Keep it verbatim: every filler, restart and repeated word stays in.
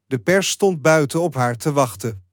De pers stond buiten op haar te wachten.